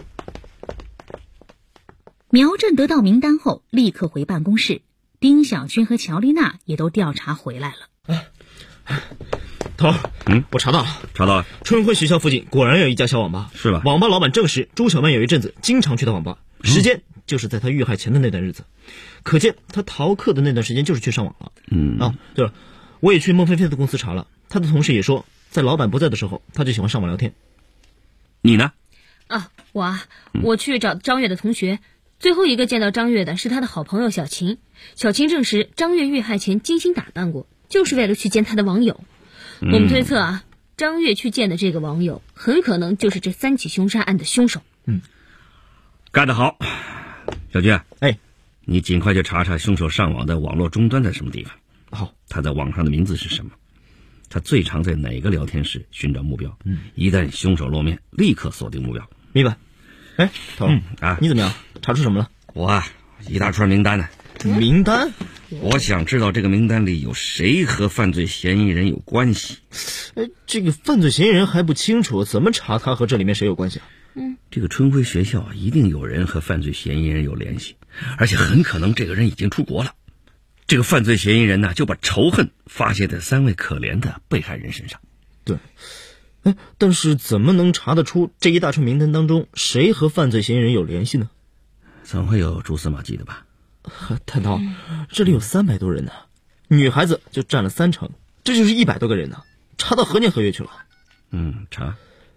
苗震得到名单后立刻回办公室，丁小军和乔丽娜也都调查回来了。 头，我查到了，春晖学校附近果然有一家小网吧， 是吧？ 网吧老板证实朱小曼有一阵子经常去他网吧，时间就是在他遇害前的那段日子，可见他逃课的那段时间就是去上网了。对了，我也去孟菲菲的公司查了，他的同事也说，在老板不在的时候，他就喜欢上网聊天。 你呢？ 我去找张月的同学，最后一个见到张月的是他的好朋友小琴。小琴证实张月遇害前精心打扮过，就是为了去见他的网友。我们推测张月去见的这个网友很可能就是这3起凶杀案的凶手。 干得好，小军。你尽快去查查凶手上网的网络终端在什么地方。 好， 他在网上的名字是什么？他最常在哪个聊天室寻找目标？一旦凶手露面，立刻锁定目标。 明白。头，你怎么样？查出什么了？ 我一大串名单呢。 名单？ 我想知道这个名单里有谁和犯罪嫌疑人有关系。 这个犯罪嫌疑人还不清楚，怎么查他和这里面谁有关系啊？ 这个春晖学校一定有人和犯罪嫌疑人有联系，而且很可能这个人已经出国了。这个犯罪嫌疑人呢，就把仇恨发泄在3位可怜的被害人身上。 对，但是怎么能查得出这一大串名单当中谁和犯罪嫌疑人有联系呢？ 总会有蛛丝马迹的吧。 探头，这里有300多人呢，女孩子就占了30%，这就是100多个人呢，查到何年何月去了？ 查。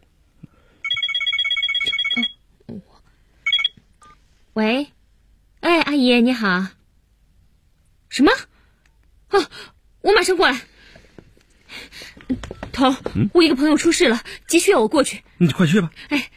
喂，阿姨你好。什么？我马上过来。 头，我一个朋友出事了，急需要我过去。 你快去吧。 哎，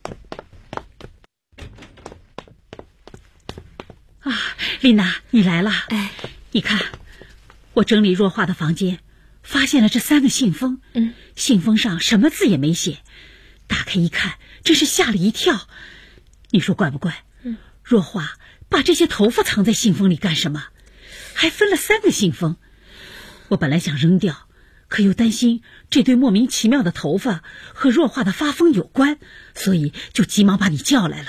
丽娜，你来了。 哎， 你看，我整理若画的房间，发现了这3个信封。信封上什么字也没写，打开一看，真是吓了一跳。你说怪不怪？若画把这些头发藏在信封里干什么？还分了3个信封。我本来想扔掉，可又担心这堆莫名其妙的头发和若画的发疯有关，所以就急忙把你叫来了。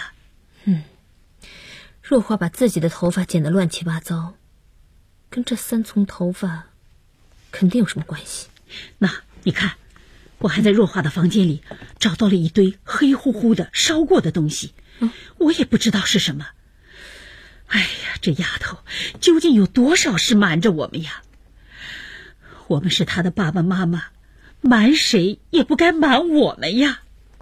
若画把自己的头发剪得乱七八糟，跟这3丛头发肯定有什么关系。 那你看，我还在若画的房间里找到了一堆黑乎乎的烧过的东西，我也不知道是什么。哎呀，这丫头究竟有多少事瞒着我们呀？我们是她的爸爸妈妈，瞒谁也不该瞒我们呀。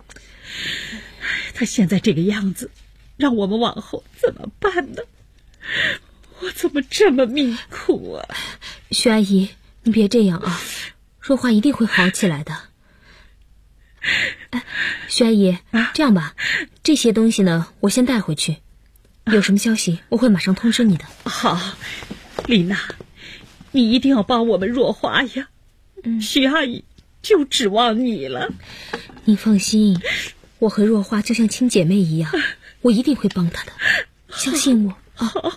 她现在这个样子，让我们往后怎么办呢？我怎么这么命苦啊？ 徐阿姨，你别这样啊，若画一定会好起来的。徐阿姨，这样吧，这些东西呢，我先带回去，有什么消息我会马上通知你的。 好，丽娜，你一定要帮我们若画呀。徐阿姨就指望你了。 你放心，我和若画就像亲姐妹一样，我一定会帮她的，相信我。 好。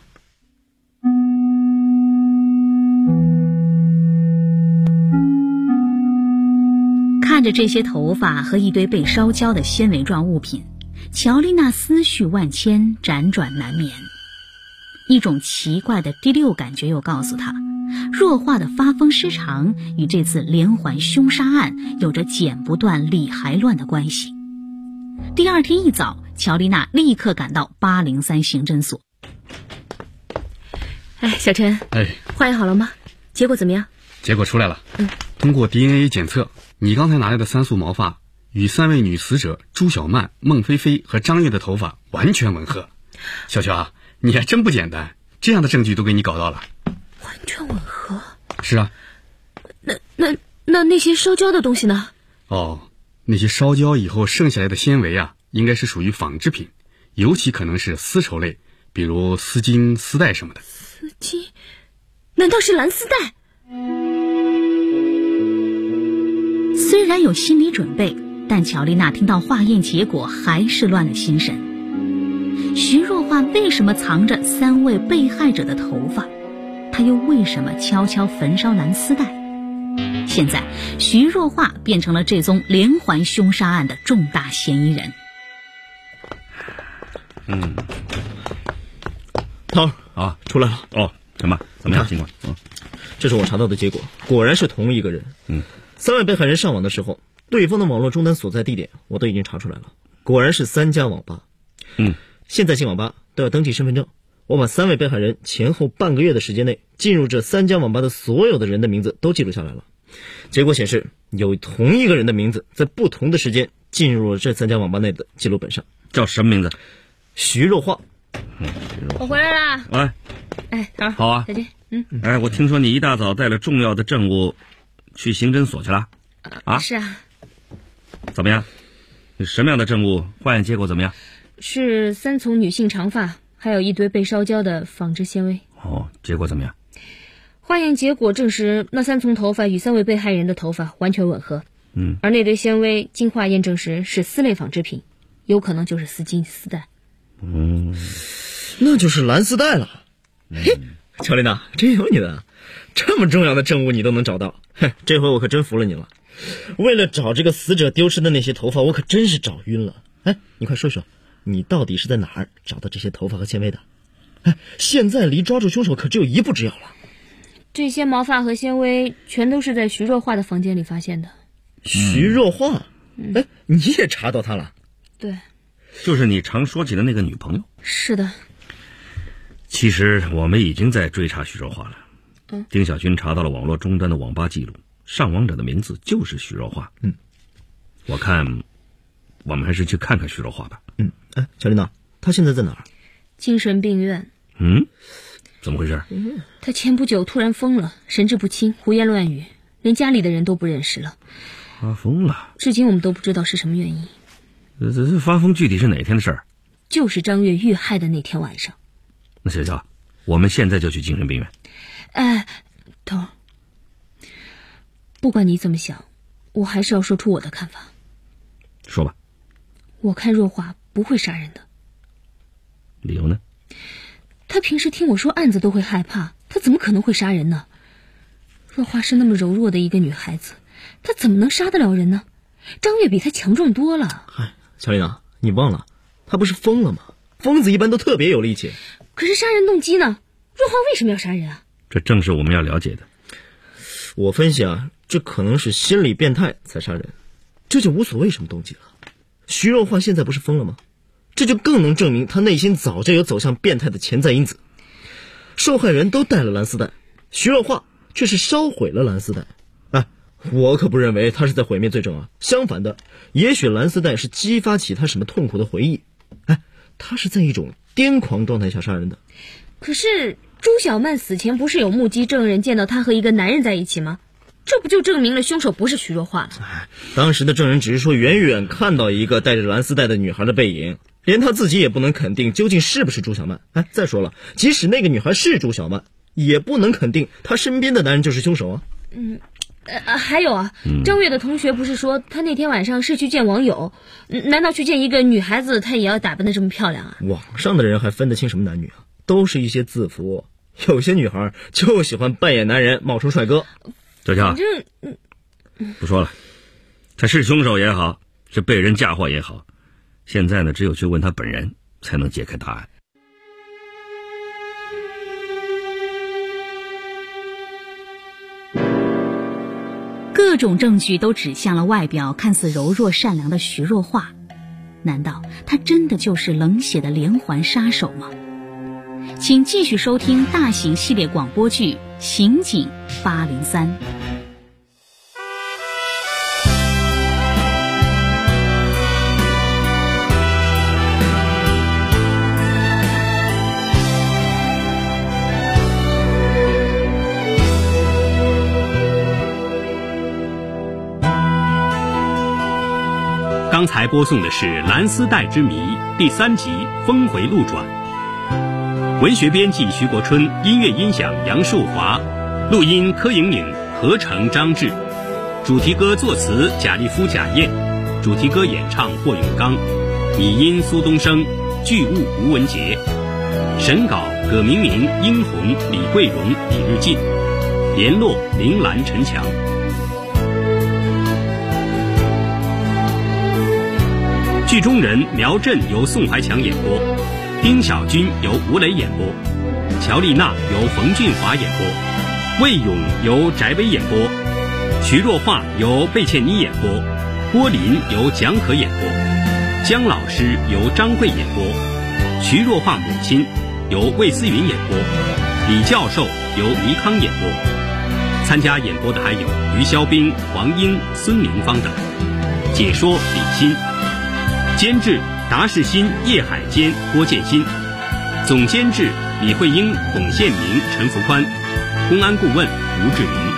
看着这些头发和一堆被烧焦的纤维状物品，乔丽娜思绪万千，辗转难眠。一种奇怪的第六感觉又告诉她，若画的发疯失常与这次连环凶杀案有着剪不断理还乱的关系。第二天一早，乔丽娜立刻赶到803刑侦所。 小陈，化验好了吗？结果怎么样？ 结果出来了。通过 DNA 检测，你刚才拿来的3束毛发与3位女死者朱小曼、孟菲菲和张月的头发完全吻合。小乔啊，你还真不简单，这样的证据都给你搞到了。 完全吻合？ 是啊。 那些烧焦的东西呢？ 那些烧焦以后剩下来的纤维啊，应该是属于纺织品，尤其可能是丝绸类，比如丝巾、丝带什么的。 丝巾？难道是蓝丝带？ 虽然有心理准备，但乔丽娜听到化验结果还是乱了心神。徐若画为什么藏着3位被害者的头发？她又为什么悄悄焚烧蓝丝带？现在，徐若画变成了这宗连环凶杀案的重大嫌疑人。 涛啊，出来了。 怎么样情况？ 这是我查到的结果，果然是同一个人。3位被害人上网的时候，对方的网络终端所在地点我都已经查出来了，果然是3家网吧。现在进网吧都要登记身份证，我把3位被害人前后半个月的时间内进入这3家网吧的所有的人的名字都记录下来了。结果显示，有同一个人的名字在不同的时间进入了这3家网吧内的记录本上。 叫什么名字？ 徐若画。 我回来啦。 好啊， 再见。 我听说你一大早带了重要的证物去刑侦所去了。 是啊。 怎么样？什么样的证物？化验结果怎么样？ 是3丛女性长发，还有一堆被烧焦的纺织纤维。 结果怎么样？ 化验结果证实，那3丛头发与3位被害人的头发完全吻合。而那堆纤维经化验证实是丝类纺织品，有可能就是丝巾、丝带。 那就是蓝丝带了。乔丽娜，真有你的，这么重要的证物你都能找到，这回我可真服了你了。为了找这个死者丢失的那些头发，我可真是找晕了。你快说说，你到底是在哪儿找到这些头发和纤维的？现在离抓住凶手可只有1步之遥了。 这些毛发和纤维全都是在徐若画的房间里发现的。 徐若画？你也查到他了？ 对， 就是你常说起的那个女朋友。 是的。 其实我们已经在追查徐若画了。丁小军查到了网络终端的网吧记录，上网者的名字就是徐若画。我看我们还是去看看徐若画吧。 乔丽娜，她现在在哪儿？ 精神病院。 怎么回事？ 她前不久突然疯了，神志不清，胡言乱语，连家里的人都不认识了。 发疯了？ 至今我们都不知道是什么原因。 这发疯具体是哪天的事儿？ 就是张月遇害的那天晚上。 那小乔，我们现在就去精神病院。 头儿，不管你怎么想，我还是要说出我的看法。 说吧。 我看若华不会杀人的。 理由呢？ 她平时听我说案子都会害怕，她怎么可能会杀人呢？若华是那么柔弱的一个女孩子，她怎么能杀得了人呢？张月比她强壮多了。 小丽娜，你忘了，她不是疯了吗？疯子一般都特别有力气。 可是杀人动机呢？若华为什么要杀人啊？ 这正是我们要了解的。 我分析啊，这可能是心理变态才杀人，这就无所谓什么动机了。徐若华现在不是疯了吗？这就更能证明她内心早就有走向变态的潜在因子。受害人都带了蓝丝带，徐若华却是烧毁了蓝丝带。我可不认为她是在毁灭罪证啊，相反的，也许蓝丝带是激发起她什么痛苦的回忆。她是在一种癫狂状态下杀人的。 可是朱小曼死前不是有目击证人见到她和一个男人在一起吗？这不就证明了凶手不是徐若华了？ 当时的证人只是说远远看到一个带着蓝丝带的女孩的背影，连他自己也不能肯定究竟是不是朱小曼。再说了，即使那个女孩是朱小曼，也不能肯定她身边的男人就是凶手啊。 还有啊，张月的同学不是说他那天晚上是去见网友，难道去见一个女孩子他也要打扮得这么漂亮啊？ 网上的人还分得清什么男女啊？都是一些字符，有些女孩就喜欢扮演男人冒充帅哥。 小乔，不说了，他是凶手也好，是被人嫁祸也好，现在呢，只有去问他本人才能解开答案。 各种证据都指向了外表看似柔弱善良的徐若华，难道她真的就是冷血的连环杀手吗？请继续收听大型系列广播剧《刑警803》。 刚才播送的是《蓝丝带之谜》第3集《峰回路转》，文学编辑徐国春，音乐音响杨树华，录音柯莹莹，合成张志，主题歌作词贾立夫、贾燕，主题歌演唱霍永刚，拟音苏东升，剧务吴文杰，审稿葛明明、殷红、李桂荣、李日进，联络林兰、陈强。剧中人苗振由宋怀强演播，丁小军由吴磊演播，乔丽娜由冯俊华演播，魏勇由翟薇演播，徐若华由贝茜妮演播，郭林由蒋可演播，姜老师由张桂演播，徐若华母亲由魏思云演播，李教授由倪康演播。参加演播的还有于肖兵、黄英、孙明芳等。解说李欣，监制达世新、叶海坚、郭建新，总监制李慧英、孔宪明、陈福宽，公安顾问吴志明。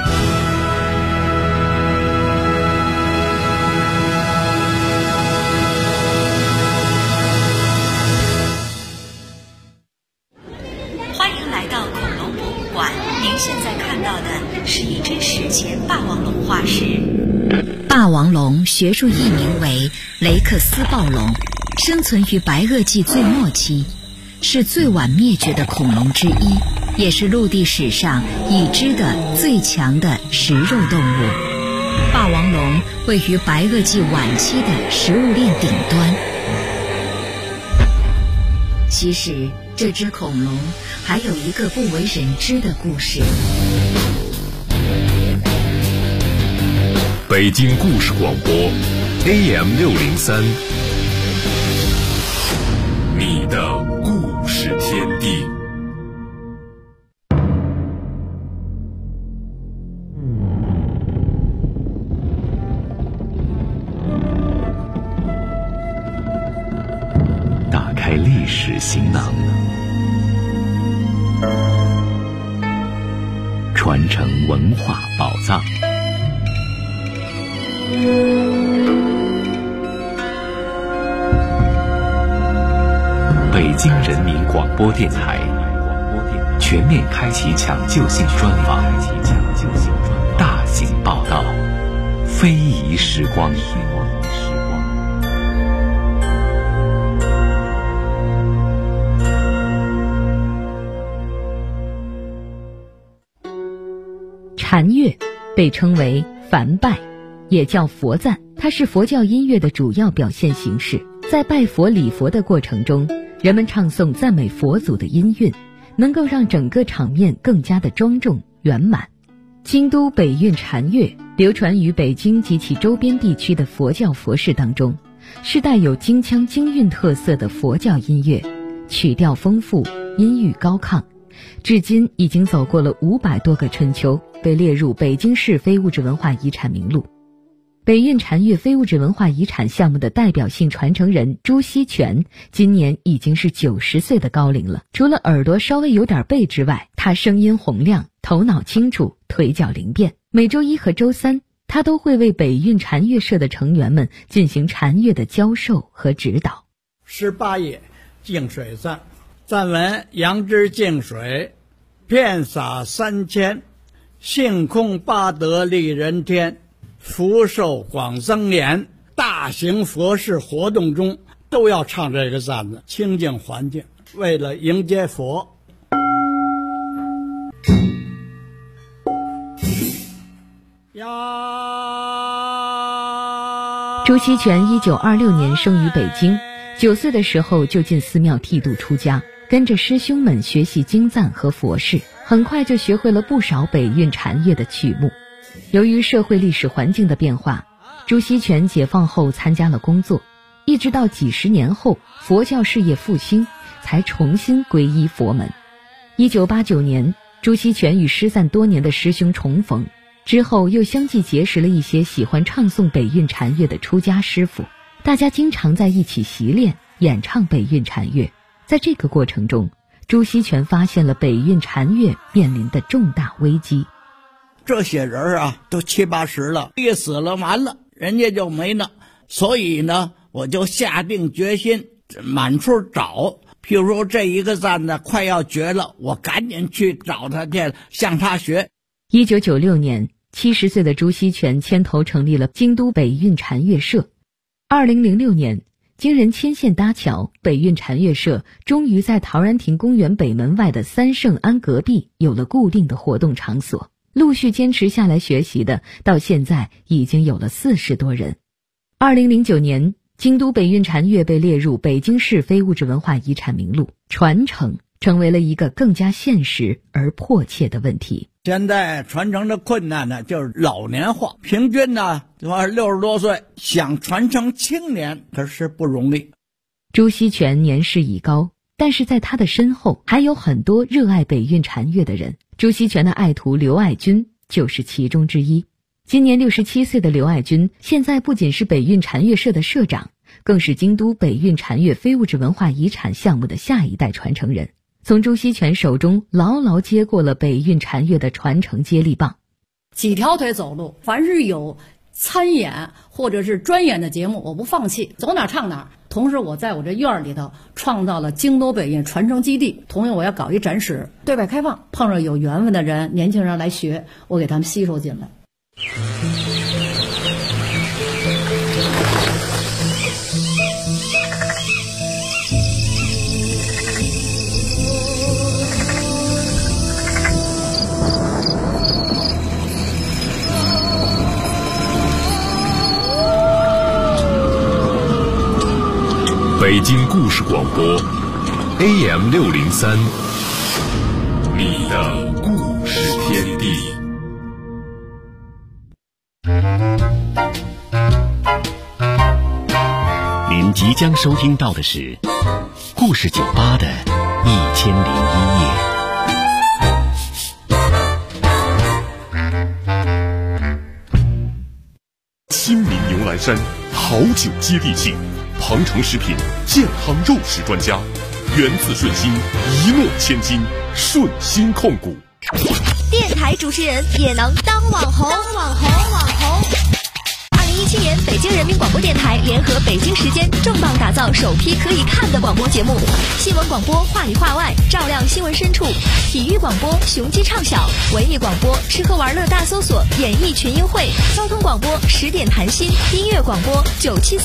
欢迎来到恐龙博物馆，您现在看到的是一只史前霸王龙化石。霸王龙学术译名为雷克斯暴龙，生存于白垩纪最末期，是最晚灭绝的恐龙之一，也是陆地史上已知的最强的食肉动物。霸王龙位于白垩纪晚期的食物链顶端。其实这只恐龙还有一个不为人知的故事。 北京故事广播 AM603，你的故事天地。 打开历史行囊，传承文化宝藏。 北京人民广播电台全面开启抢救性专访，大型报道，非遗时光。 禅乐被称为梵拜，也叫佛赞，它是佛教音乐的主要表现形式。在拜佛礼佛的过程中，人们唱诵赞美佛祖的音韵，能够让整个场面更加的庄重圆满。京都北韵禅乐流传于北京及其周边地区的佛教佛事当中，是带有京腔京韵特色的佛教音乐，曲调丰富，音域高亢，至今已经走过了500多个春秋，被列入北京市非物质文化遗产名录。北韵禅乐非物质文化遗产项目的代表性传承人朱锡全今年已经是90岁的高龄了。除了耳朵稍微有点背之外，他声音洪亮，头脑清楚，腿脚灵便。每周1和周3，他都会为北韵禅乐社的成员们进行禅乐的教授和指导。 18页净水赞，赞文：杨枝净水，遍洒3000，性空八德利人天，福寿广增延。大型佛事活动中都要唱这个赞子，清净环境，为了迎接佛。 朱锡全1926年生于北京，9岁的时候就进寺庙剃度出家，跟着师兄们学习经赞和佛事，很快就学会了不少北韵禅乐的曲目。由于社会历史环境的变化，朱锡全解放后参加了工作，一直到几十年后佛教事业复兴，才重新皈依佛门。1989年，朱锡全与失散多年的师兄重逢，之后又相继结识了一些喜欢唱诵北韵禅乐的出家师傅，大家经常在一起习练演唱北韵禅乐。在这个过程中，朱锡全发现了北韵禅乐面临的重大危机。 这些人啊，都70、80了，一死了完了，人家就没了。所以呢，我就下定决心满处找。譬如说这一个赞呢快要绝了，我赶紧去找他去，向他学。 1996年，70岁的朱锡全牵头成立了京都北韵禅乐社。2006年，经人牵线搭桥，北韵禅乐社终于在陶然亭公园北门外的三圣庵隔壁有了固定的活动场所。陆续坚持下来学习的，到现在已经有了40多人。2009年，京都北韵禅乐被列入北京市非物质文化遗产名录，传承成为了一个更加现实而迫切的问题。 现在传承的困难呢，就是老年化，平均呢60多岁，想传承青年可是不容易。 朱锡全年事已高，但是在他的身后还有很多热爱北韵禅乐的人。朱锡全的爱徒刘爱军就是其中之一。今年67岁的刘爱军，现在不仅是北韵禅乐社的社长，更是京都北韵禅乐非物质文化遗产项目的下一代传承人，从朱锡全手中牢牢接过了北韵禅乐的传承接力棒。 几条腿走路，凡是有参演或者是专演的节目，我不放弃，走哪唱哪。同时我在我这院里头创造了京都北韵传承基地，同样我要搞一展示，对外开放，碰上有缘分的人，年轻人来学，我给他们吸收进来。 北京故事广播 AM603， 你的故事天地。 您即将收听到的是故事酒吧的1001夜。 亲民牛栏山好酒接地气，庞城食品健康肉食专家，源自顺心，一诺千金，顺心控股。 电台主持人也能当网红。2015 2017年，北京人民广播电台联合北京时间重磅打造首批可以看的广播节目：新闻广播话里话外，照亮新闻深处；体育广播雄鸡唱晓；文艺广播吃喝玩乐大搜索，演艺群英会；交通广播10点谈心；音乐广播974